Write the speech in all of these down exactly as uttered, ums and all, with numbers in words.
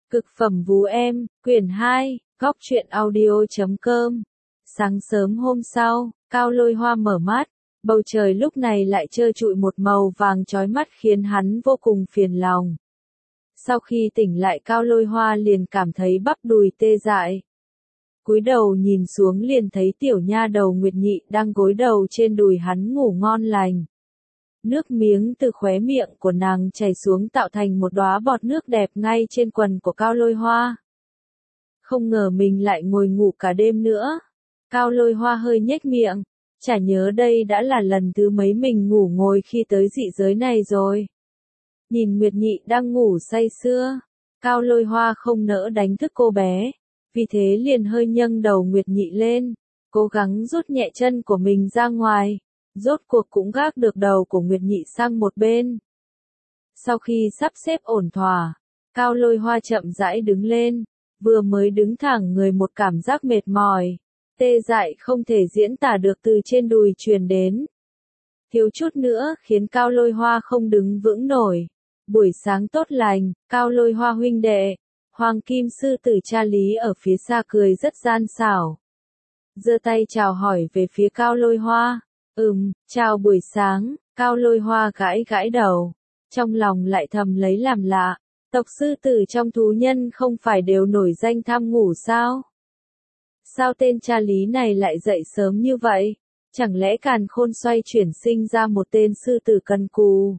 Cực phẩm vú em, quyển hai, góc truyện audio chấm com. Sáng sớm hôm sau, Cao Lôi Hoa mở mắt, bầu trời lúc này lại trơ trụi một màu vàng chói mắt khiến hắn vô cùng phiền lòng. Sau khi tỉnh lại Cao Lôi Hoa liền cảm thấy bắp đùi tê dại. Cúi đầu nhìn xuống liền thấy tiểu nha đầu Nguyệt Nhị đang gối đầu trên đùi hắn ngủ ngon lành. Nước miếng từ khóe miệng của nàng chảy xuống tạo thành một đóa bọt nước đẹp ngay trên quần của Cao Lôi Hoa. Không ngờ mình lại ngồi ngủ cả đêm nữa. Cao Lôi Hoa hơi nhếch miệng, chả nhớ đây đã là lần thứ mấy mình ngủ ngồi khi tới dị giới này rồi. Nhìn Nguyệt Nhị đang ngủ say sưa, Cao Lôi Hoa không nỡ đánh thức cô bé, vì thế liền hơi nhâng đầu Nguyệt Nhị lên, cố gắng rút nhẹ chân của mình ra ngoài. Rốt cuộc cũng gác được đầu của Nguyệt Nhị sang một bên. Sau khi sắp xếp ổn thỏa, Cao Lôi Hoa chậm rãi đứng lên, vừa mới đứng thẳng người một cảm giác mệt mỏi, tê dại không thể diễn tả được từ trên đùi truyền đến. Thiếu chút nữa khiến Cao Lôi Hoa không đứng vững nổi. Buổi sáng tốt lành, Cao Lôi Hoa huynh đệ, Hoàng Kim Sư Tử cha Lý ở phía xa cười rất gian xảo. Giơ tay chào hỏi về phía Cao Lôi Hoa. Ừm, chào buổi sáng, Cao Lôi Hoa gãi gãi đầu, trong lòng lại thầm lấy làm lạ, tộc sư tử trong thú nhân không phải đều nổi danh tham ngủ sao? Sao tên cha Lý này lại dậy sớm như vậy? Chẳng lẽ càn khôn xoay chuyển sinh ra một tên sư tử cần cù?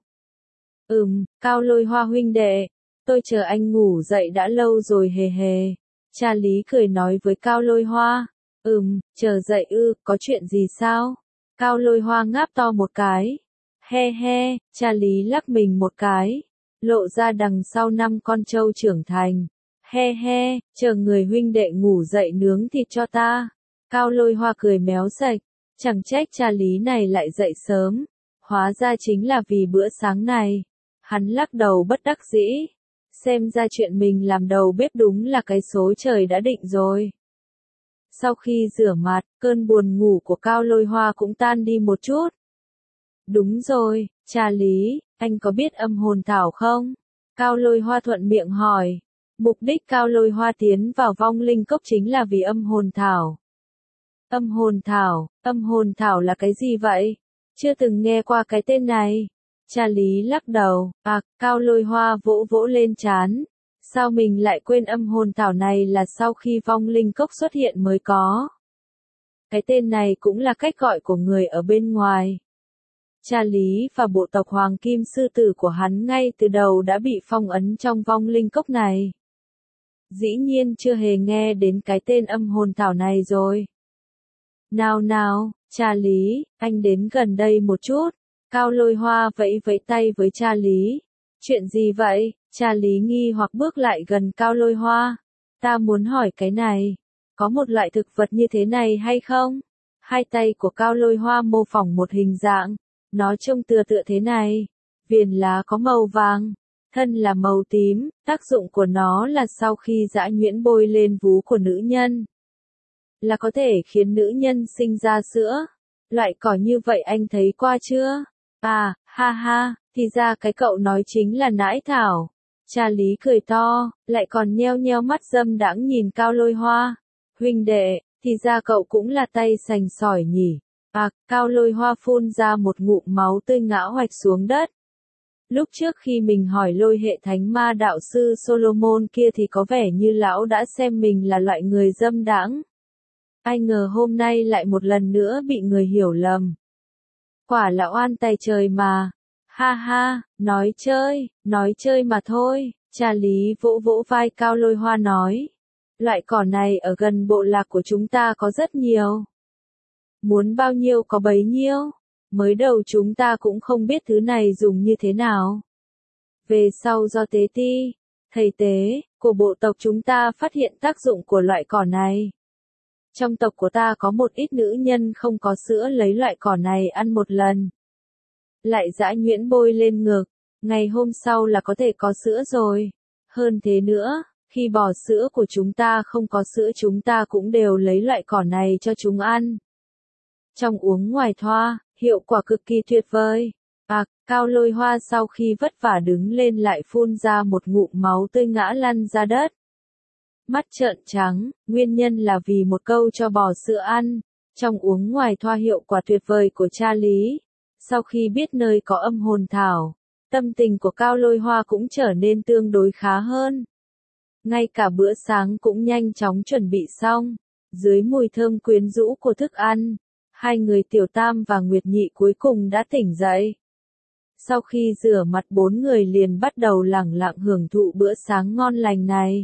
Ừm, Cao Lôi Hoa huynh đệ, tôi chờ anh ngủ dậy đã lâu rồi hề hề. Cha Lý cười nói với Cao Lôi Hoa. Ừm, chờ dậy ư, có chuyện gì sao? Cao Lôi Hoa ngáp to một cái. He he, cha Lý lắc mình một cái, lộ ra đằng sau năm con trâu trưởng thành. He he, chờ người huynh đệ ngủ dậy nướng thịt cho ta. Cao Lôi Hoa cười méo sạch, chẳng trách cha Lý này lại dậy sớm, hóa ra chính là vì bữa sáng này. Hắn lắc đầu bất đắc dĩ, xem ra chuyện mình làm đầu bếp đúng là cái số trời đã định rồi. Sau khi rửa mặt, cơn buồn ngủ của Cao Lôi Hoa cũng tan đi một chút. Đúng rồi, cha Lý, anh có biết âm hồn thảo không? Cao Lôi Hoa thuận miệng hỏi. Mục đích Cao Lôi Hoa tiến vào vong linh cốc chính là vì âm hồn thảo. Âm hồn thảo, âm hồn thảo là cái gì vậy? Chưa từng nghe qua cái tên này. Cha Lý lắc đầu, à, Cao Lôi Hoa vỗ vỗ lên trán. Sao mình lại quên âm hồn thảo này là sau khi vong linh cốc xuất hiện mới có. Cái tên này cũng là cách gọi của người ở bên ngoài. Cha Lý và bộ tộc Hoàng Kim Sư Tử của hắn ngay từ đầu đã bị phong ấn trong vong linh cốc này. Dĩ nhiên chưa hề nghe đến cái tên âm hồn thảo này rồi. Nào nào, cha Lý, anh đến gần đây một chút. Cao Lôi Hoa vẫy vẫy tay với cha Lý. Chuyện gì vậy? Cha Lý nghi hoặc bước lại gần Cao Lôi Hoa. Ta muốn hỏi cái này, có một loại thực vật như thế này hay không? Hai tay của Cao Lôi Hoa mô phỏng một hình dạng, nó trông tựa tựa thế này. Viền lá có màu vàng, thân là màu tím, tác dụng của nó là sau khi dã nhuyễn bôi lên vú của nữ nhân, là có thể khiến nữ nhân sinh ra sữa. Loại cỏ như vậy anh thấy qua chưa? À, ha ha, thì ra cái cậu nói chính là nãi thảo. Cha Lý cười to, lại còn nheo nheo mắt dâm đãng nhìn Cao Lôi Hoa. Huynh đệ, thì ra cậu cũng là tay sành sỏi nhỉ. À, Cao Lôi Hoa phun ra một ngụm máu tươi ngã hoạch xuống đất. Lúc trước khi mình hỏi lôi hệ thánh ma đạo sư Solomon kia thì có vẻ như lão đã xem mình là loại người dâm đãng. Ai ngờ hôm nay lại một lần nữa bị người hiểu lầm. Quả là oan tay trời mà. Ha ha, nói chơi, nói chơi mà thôi. Cha Lý vỗ vỗ vai Cao Lôi Hoa nói. Loại cỏ này ở gần bộ lạc của chúng ta có rất nhiều. Muốn bao nhiêu có bấy nhiêu. Mới đầu chúng ta cũng không biết thứ này dùng như thế nào. Về sau do tế ti, thầy tế, của bộ tộc chúng ta phát hiện tác dụng của loại cỏ này. Trong tộc của ta có một ít nữ nhân không có sữa lấy loại cỏ này ăn một lần. Lại dã nhuyễn bôi lên ngực, ngày hôm sau là có thể có sữa rồi. Hơn thế nữa, khi bò sữa của chúng ta không có sữa chúng ta cũng đều lấy loại cỏ này cho chúng ăn. Trong uống ngoài thoa, hiệu quả cực kỳ tuyệt vời. À, Cao Lôi Hoa sau khi vất vả đứng lên lại phun ra một ngụm máu tươi ngã lăn ra đất. mắt trợn trắng, nguyên nhân là vì một câu cho bò sữa ăn, trong uống ngoài thoa hiệu quả tuyệt vời của cha Lý. Sau khi biết nơi có âm hồn thảo, tâm tình của Cao Lôi Hoa cũng trở nên tương đối khá hơn. Ngay cả bữa sáng cũng nhanh chóng chuẩn bị xong, dưới mùi thơm quyến rũ của thức ăn, hai người Tiểu Tam và Nguyệt Nhị cuối cùng đã tỉnh dậy. Sau khi rửa mặt bốn người liền bắt đầu lẳng lặng hưởng thụ bữa sáng ngon lành này.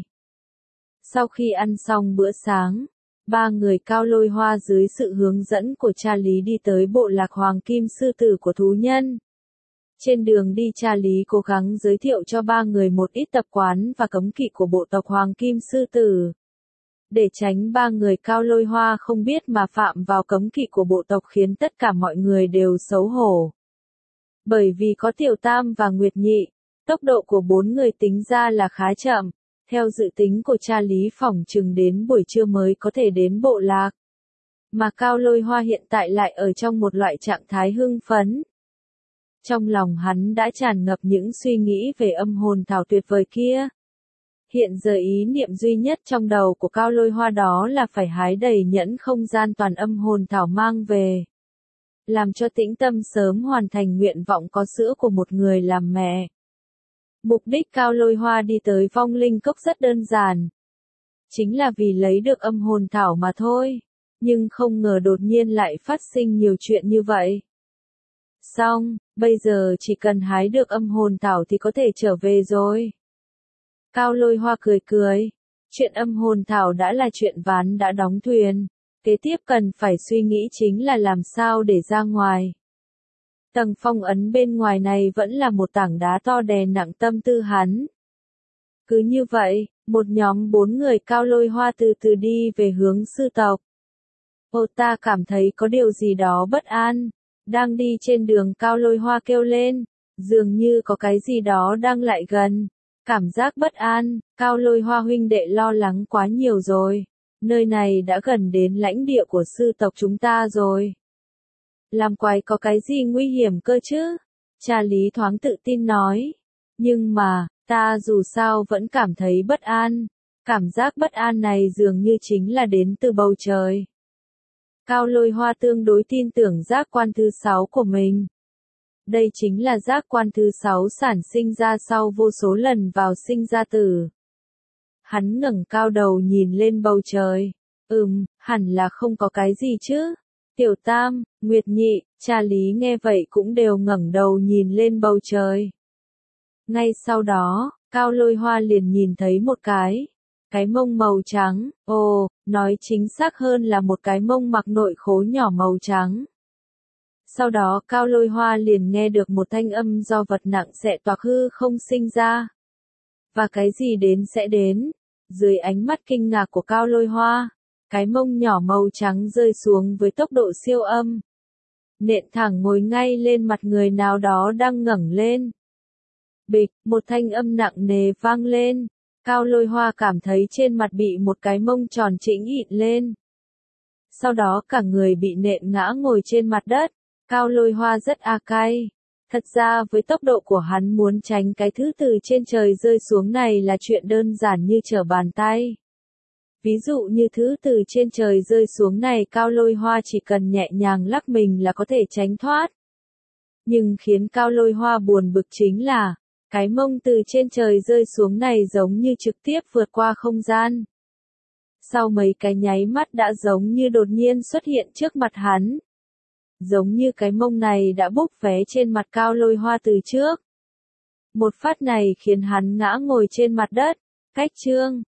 Sau khi ăn xong bữa sáng, ba người Cao Lôi Hoa dưới sự hướng dẫn của cha Lý đi tới bộ lạc Hoàng Kim Sư Tử của thú nhân. Trên đường đi cha Lý cố gắng giới thiệu cho ba người một ít tập quán và cấm kỵ của bộ tộc Hoàng Kim Sư Tử. Để tránh ba người Cao Lôi Hoa không biết mà phạm vào cấm kỵ của bộ tộc khiến tất cả mọi người đều xấu hổ. Bởi vì có Tiểu Tam và Nguyệt Nhị, tốc độ của bốn người tính ra là khá chậm. Theo dự tính của cha Lý phỏng chừng đến buổi trưa mới có thể đến bộ lạc. Mà Cao Lôi Hoa hiện tại lại ở trong một loại trạng thái hưng phấn. Trong lòng hắn đã tràn ngập những suy nghĩ về âm hồn thảo tuyệt vời kia. Hiện giờ ý niệm duy nhất trong đầu của Cao Lôi Hoa đó là phải hái đầy nhẫn không gian toàn âm hồn thảo mang về. Làm cho tĩnh tâm sớm hoàn thành nguyện vọng có sữa của một người làm mẹ. Mục đích Cao Lôi Hoa đi tới vong linh cốc rất đơn giản. Chính là vì lấy được âm hồn thảo mà thôi. Nhưng không ngờ đột nhiên lại phát sinh nhiều chuyện như vậy. Xong, bây giờ chỉ cần hái được âm hồn thảo thì có thể trở về rồi. Cao Lôi Hoa cười cười. Chuyện âm hồn thảo đã là chuyện ván đã đóng thuyền. Kế tiếp cần phải suy nghĩ chính là làm sao để ra ngoài. Tầng phong ấn bên ngoài này vẫn là một tảng đá to đè nặng tâm tư hắn. Cứ như vậy, một nhóm bốn người Cao Lôi Hoa từ từ đi về hướng sư tộc. Ô ta cảm thấy có điều gì đó bất an. Đang đi trên đường Cao Lôi Hoa kêu lên, dường như có cái gì đó đang lại gần. Cảm giác bất an, Cao Lôi Hoa huynh đệ lo lắng quá nhiều rồi. Nơi này đã gần đến lãnh địa của sư tộc chúng ta rồi. Làm quái có cái gì nguy hiểm cơ chứ? Cha Lý thoáng tự tin nói. Nhưng mà, ta dù sao vẫn cảm thấy bất an. Cảm giác bất an này dường như chính là đến từ bầu trời. Cao Lôi Hoa tương đối tin tưởng giác quan thứ sáu của mình. Đây chính là giác quan thứ sáu sản sinh ra sau vô số lần vào sinh ra tử. Hắn ngẩng cao đầu nhìn lên bầu trời. Ừm, hẳn là không có cái gì chứ. Tiểu Tam, Nguyệt Nhị, cha Lý nghe vậy cũng đều ngẩng đầu nhìn lên bầu trời. Ngay sau đó, Cao Lôi Hoa liền nhìn thấy một cái. Cái mông màu trắng, ồ, nói chính xác hơn là một cái mông mặc nội khố nhỏ màu trắng. Sau đó Cao Lôi Hoa liền nghe được một thanh âm do vật nặng xẹ toạc hư không sinh ra. Và cái gì đến sẽ đến. Dưới ánh mắt kinh ngạc của Cao Lôi Hoa, cái mông nhỏ màu trắng rơi xuống với tốc độ siêu âm. Nện thẳng ngồi ngay lên mặt người nào đó đang ngẩng lên. Bịch, một thanh âm nặng nề vang lên. Cao Lôi Hoa cảm thấy trên mặt bị một cái mông tròn trĩnh ịn lên. Sau đó cả người bị nện ngã ngồi trên mặt đất. Cao Lôi Hoa rất a cay. Thật ra với tốc độ của hắn muốn tránh cái thứ từ trên trời rơi xuống này là chuyện đơn giản như trở bàn tay. Ví dụ như thứ từ trên trời rơi xuống này Cao Lôi Hoa chỉ cần nhẹ nhàng lắc mình là có thể tránh thoát. Nhưng khiến Cao Lôi Hoa buồn bực chính là, cái mông từ trên trời rơi xuống này giống như trực tiếp vượt qua không gian. Sau mấy cái nháy mắt đã giống như đột nhiên xuất hiện trước mặt hắn. Giống như cái mông này đã bốc vé trên mặt Cao Lôi Hoa từ trước. Một phát này khiến hắn ngã ngồi trên mặt đất. Cách chương